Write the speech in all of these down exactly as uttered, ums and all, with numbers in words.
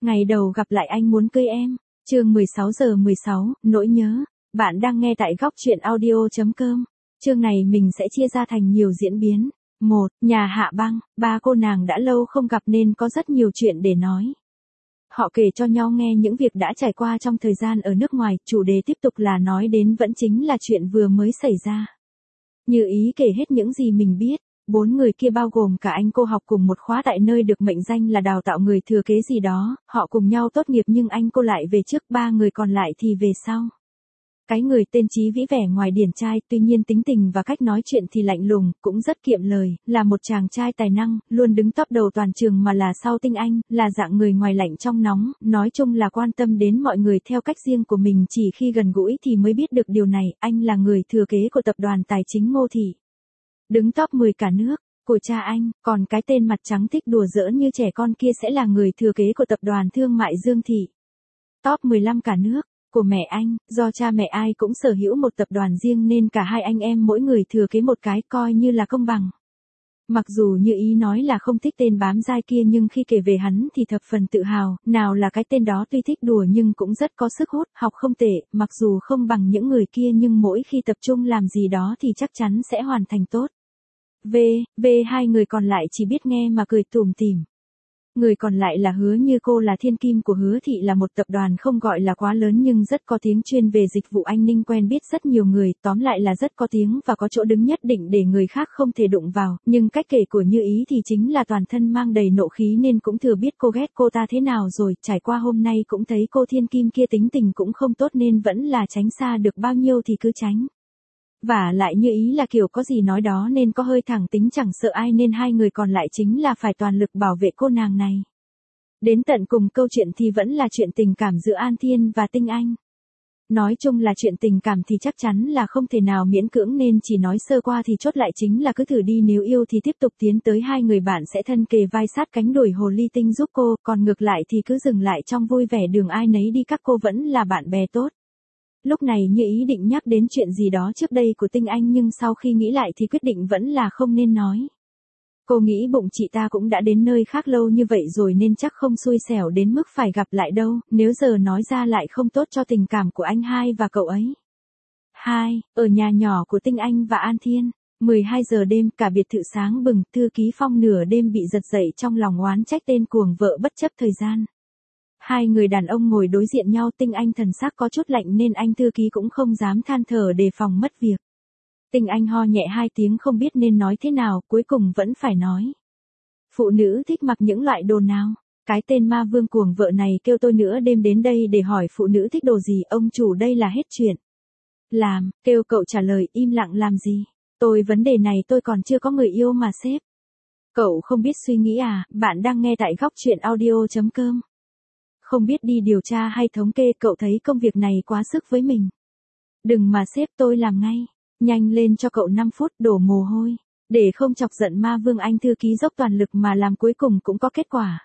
Ngày đầu gặp lại anh muốn cưới em. Chương mười sáu giờ mười sáu, nỗi nhớ. Bạn đang nghe tại góc truyện audio.com. Chương này mình sẽ chia ra thành nhiều diễn biến. một. Nhà Hạ Băng. Ba cô nàng đã lâu không gặp nên có rất nhiều chuyện để nói. Họ kể cho nhau nghe những việc đã trải qua trong thời gian ở nước ngoài, chủ đề tiếp tục là nói đến vẫn chính là chuyện vừa mới xảy ra. Như Ý kể hết những gì mình biết. Bốn người kia bao gồm cả anh cô học cùng một khóa tại nơi được mệnh danh là đào tạo người thừa kế gì đó, họ cùng nhau tốt nghiệp nhưng anh cô lại về trước, ba người còn lại thì về sau. Cái người tên Chí Vĩ vẻ ngoài điển trai, tuy nhiên tính tình và cách nói chuyện thì lạnh lùng, cũng rất kiệm lời, là một chàng trai tài năng, luôn đứng top đầu toàn trường mà là sau Tinh Anh, là dạng người ngoài lạnh trong nóng, nói chung là quan tâm đến mọi người theo cách riêng của mình, chỉ khi gần gũi thì mới biết được điều này, anh là người thừa kế của tập đoàn tài chính Ngô Thị. Đứng top mười cả nước, của cha anh, còn cái tên mặt trắng thích đùa giỡn như trẻ con kia sẽ là người thừa kế của tập đoàn thương mại Dương Thị. Top mười lăm cả nước, của mẹ anh, do cha mẹ ai cũng sở hữu một tập đoàn riêng nên cả hai anh em mỗi người thừa kế một cái, coi như là công bằng. Mặc dù Như Ý nói là không thích tên bám dai kia nhưng khi kể về hắn thì thập phần tự hào, nào là cái tên đó tuy thích đùa nhưng cũng rất có sức hút, học không tệ, mặc dù không bằng những người kia nhưng mỗi khi tập trung làm gì đó thì chắc chắn sẽ hoàn thành tốt. V, V hai người còn lại chỉ biết nghe mà cười tủm tỉm. Người còn lại là Hứa Như Cô, là thiên kim của Hứa Thị, là một tập đoàn không gọi là quá lớn nhưng rất có tiếng, chuyên về dịch vụ an ninh, quen biết rất nhiều người, tóm lại là rất có tiếng và có chỗ đứng nhất định để người khác không thể đụng vào, nhưng cách kể của Như Ý thì chính là toàn thân mang đầy nộ khí nên cũng thừa biết cô ghét cô ta thế nào rồi, trải qua hôm nay cũng thấy cô thiên kim kia tính tình cũng không tốt nên vẫn là tránh xa được bao nhiêu thì cứ tránh. Và lại Như Ý là kiểu có gì nói đó nên có hơi thẳng tính, chẳng sợ ai, nên hai người còn lại chính là phải toàn lực bảo vệ cô nàng này. Đến tận cùng câu chuyện thì vẫn là chuyện tình cảm giữa An Thiên và Tinh Anh. Nói chung là chuyện tình cảm thì chắc chắn là không thể nào miễn cưỡng nên chỉ nói sơ qua thì chốt lại chính là cứ thử đi, nếu yêu thì tiếp tục tiến tới, hai người bạn sẽ thân kề vai sát cánh đuổi hồ ly tinh giúp cô, còn ngược lại thì cứ dừng lại trong vui vẻ đường ai nấy đi, các cô vẫn là bạn bè tốt. Lúc này Như Ý định nhắc đến chuyện gì đó trước đây của Tinh Anh nhưng sau khi nghĩ lại thì quyết định vẫn là không nên nói. Cô nghĩ bụng chị ta cũng đã đến nơi khác lâu như vậy rồi nên chắc không xui xẻo đến mức phải gặp lại đâu, nếu giờ nói ra lại không tốt cho tình cảm của anh hai và cậu ấy. hai. Ở nhà nhỏ của Tinh Anh và An Thiên, mười hai giờ đêm, cả biệt thự sáng bừng, thư ký Phong nửa đêm bị giật dậy trong lòng oán trách tên cuồng vợ bất chấp thời gian. Hai người đàn ông ngồi đối diện nhau, Tinh Anh thần sắc có chút lạnh nên anh thư ký cũng không dám than thở đề phòng mất việc. Tinh Anh ho nhẹ hai tiếng không biết nên nói thế nào, cuối cùng vẫn phải nói. Phụ nữ thích mặc những loại đồ nào? Cái tên ma vương cuồng vợ này kêu tôi nửa đêm đến đây để hỏi phụ nữ thích đồ gì, ông chủ đây là hết chuyện. Làm, kêu cậu trả lời, im lặng làm gì? Tôi vấn đề này tôi còn chưa có người yêu mà sếp. Cậu không biết suy nghĩ à? Bạn đang nghe tại góc truyện audio.com. Không biết đi điều tra hay thống kê, cậu thấy công việc này quá sức với mình. Đừng mà sếp, tôi làm ngay. Nhanh lên cho cậu năm phút, đổ mồ hôi. Để không chọc giận ma vương, anh thư ký dốc toàn lực mà làm, cuối cùng cũng có kết quả.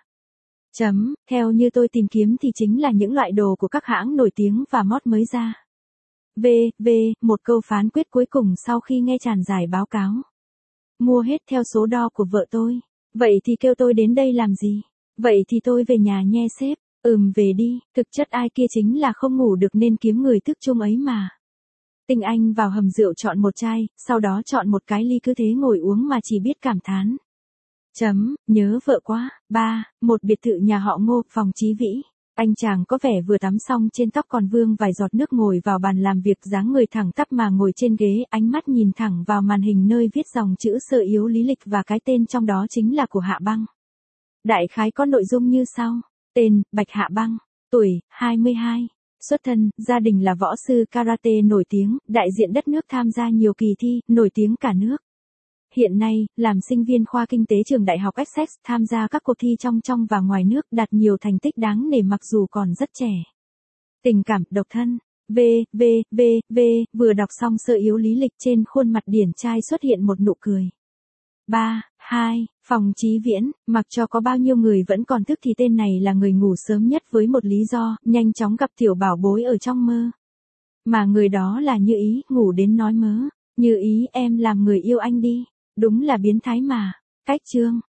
Chấm, theo như tôi tìm kiếm thì chính là những loại đồ của các hãng nổi tiếng và mót mới ra. V, V, một câu phán quyết cuối cùng sau khi nghe tràn dài báo cáo. Mua hết theo số đo của vợ tôi. Vậy thì kêu tôi đến đây làm gì? Vậy thì tôi về nhà nhe sếp. Ừm về đi, thực chất ai kia chính là không ngủ được nên kiếm người thức chung ấy mà. Tinh Anh vào hầm rượu chọn một chai, sau đó chọn một cái ly, cứ thế ngồi uống mà chỉ biết cảm thán. Chấm, nhớ vợ quá. ba. Một biệt thự nhà họ Ngô, phòng Chí Vĩ. Anh chàng có vẻ vừa tắm xong, trên tóc còn vương vài giọt nước, ngồi vào bàn làm việc, dáng người thẳng tắp mà ngồi trên ghế, ánh mắt nhìn thẳng vào màn hình nơi viết dòng chữ sơ yếu lý lịch và cái tên trong đó chính là của Hạ Băng. Đại khái có nội dung như sau. Tên, Bạch Hạ Băng. Tuổi, hai mươi hai. Xuất thân, gia đình là võ sư karate nổi tiếng, đại diện đất nước, tham gia nhiều kỳ thi, nổi tiếng cả nước. Hiện nay, làm sinh viên khoa kinh tế trường đại học Essex, tham gia các cuộc thi trong trong và ngoài nước, đạt nhiều thành tích đáng nể mặc dù còn rất trẻ. Tình cảm, độc thân. V, V, V, V, vừa đọc xong sơ yếu lý lịch trên khuôn mặt điển trai xuất hiện một nụ cười. ba. hai. Phòng Chí Viễn, mặc cho có bao nhiêu người vẫn còn thức thì tên này là người ngủ sớm nhất với một lý do, nhanh chóng gặp tiểu bảo bối ở trong mơ. Mà người đó là Như Ý, ngủ đến nói mớ. Như Ý, em làm người yêu anh đi. Đúng là biến thái mà. Cách chương.